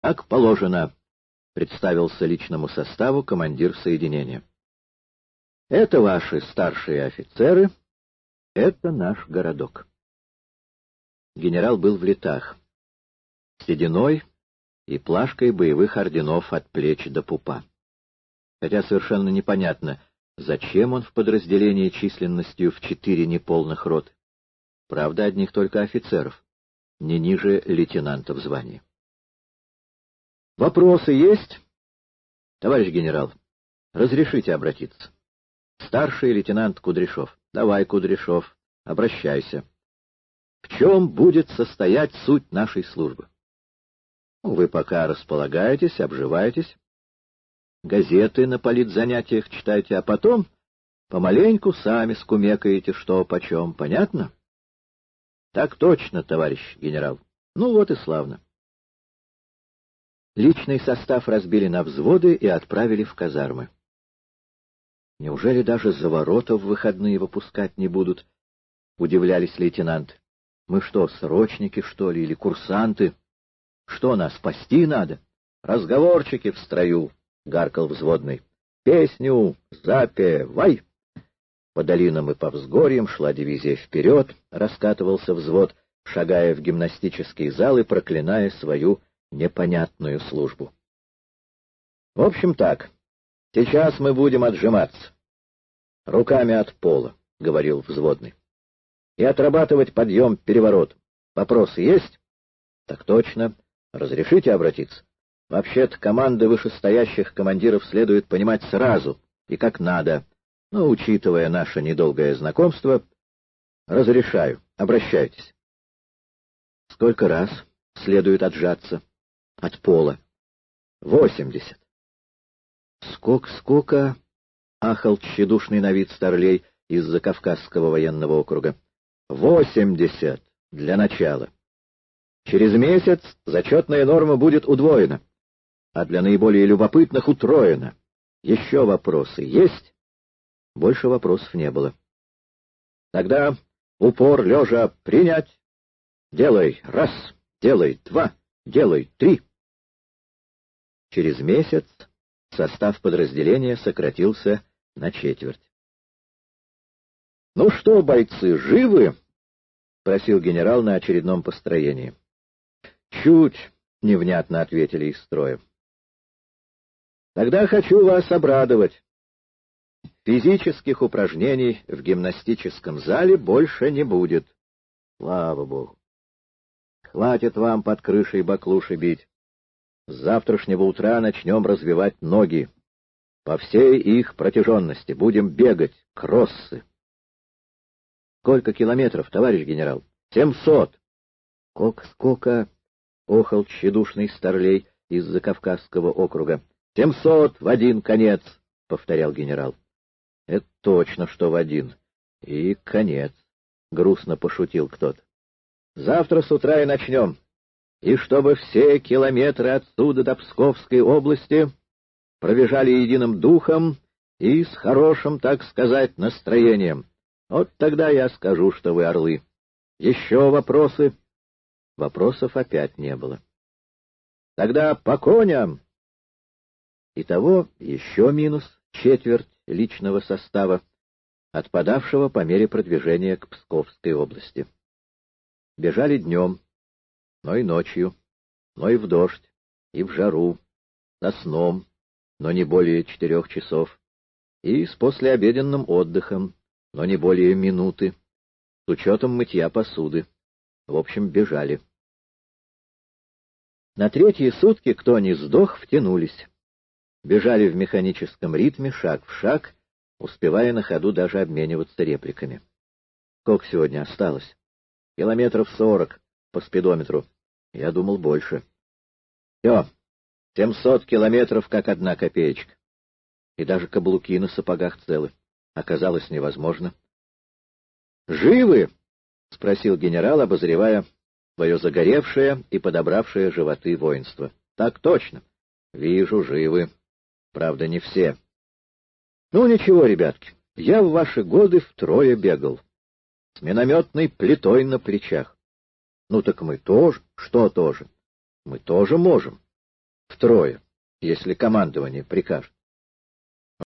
Как положено, представился личному составу командир соединения. Это ваши старшие офицеры, это наш городок. Генерал был в летах, сединой и плашкой боевых орденов от плеч до пупа. Хотя совершенно непонятно, зачем он в подразделении численностью в 4 неполных роты. Правда, одних только офицеров, не ниже лейтенанта в звании. Вопросы есть? Товарищ генерал, разрешите обратиться. Старший лейтенант Кудряшов. Давай, Кудряшов, обращайся. В чем будет состоять суть нашей службы? Вы пока располагаетесь, обживаетесь, газеты на политзанятиях читайте, а потом помаленьку сами скумекаете, что почем. Понятно? Так точно, товарищ генерал. Ну вот и славно. Личный состав разбили на взводы и отправили в казармы. Неужели даже за ворота в выходные выпускать не будут? Удивлялись лейтенанты. Мы что, срочники, что ли, или курсанты? Что, нас спасти надо? Разговорчики в строю, — гаркал взводный. Песню запевай! По долинам и по взгорьям шла дивизия вперед, раскатывался взвод, шагая в гимнастический зал и проклиная свою непонятную службу. В общем так, сейчас мы будем отжиматься. Руками от пола, — говорил взводный. И отрабатывать подъем-переворот. Вопросы есть? Так точно. Разрешите обратиться? Вообще-то команды вышестоящих командиров следует понимать сразу и как надо. Но, учитывая наше недолгое знакомство, разрешаю. Обращайтесь. Сколько раз следует отжаться от пола? 80. Сколько? Ахал тщедушный на вид старлей из-за Кавказского военного округа. 80 для начала. Через месяц зачетная норма будет удвоена, а для наиболее любопытных утроена. Еще вопросы есть? Больше вопросов не было. Тогда упор лежа принять. Делай раз, делай два, делай три. Через месяц состав подразделения сократился на четверть. — Ну что, бойцы, живы? — просил генерал на очередном построении. — Чуть, — невнятно ответили из строя. — Тогда хочу вас обрадовать. Физических упражнений в гимнастическом зале больше не будет. Слава Богу. Хватит вам под крышей баклуши бить. С завтрашнего утра начнем развивать ноги. По всей их протяженности будем бегать, кроссы. Сколько километров, товарищ генерал? 700. Сколько? Охал тщедушный старлей из-за Кавказского округа. 700 в один конец, повторял генерал. Это точно, что в один. И конец, грустно пошутил кто-то. Завтра с утра и начнем. И чтобы все километры отсюда до Псковской области пробежали единым духом и с хорошим, так сказать, настроением. Вот тогда я скажу, что вы орлы. Еще вопросы? Вопросов опять не было. Тогда по коням. Итого еще минус четверть личного состава, отпадавшего по мере продвижения к Псковской области. Бежали днем, но и ночью, но и в дождь, и в жару, со сном, но не более 4 часов, и с послеобеденным отдыхом, но не более минуты, с учетом мытья посуды. В общем, бежали. На 3-е сутки, кто не сдох, втянулись. Бежали в механическом ритме, шаг в шаг, успевая на ходу даже обмениваться репликами. Сколько сегодня осталось? Километров 40 по спидометру. Я думал, больше. Все, 700 километров, как 1 копеечка. И даже каблуки на сапогах целы. Оказалось невозможно. «Живы?» — спросил генерал, обозревая свое загоревшее и подобравшее животы воинство. «Так точно. Вижу, живы. Правда, не все. Ну, ничего, ребятки, я в ваши годы втрое бегал. С минометной плитой на плечах. Ну, так мы тоже. Что тоже? Мы тоже можем. Втрое, если командование прикажет.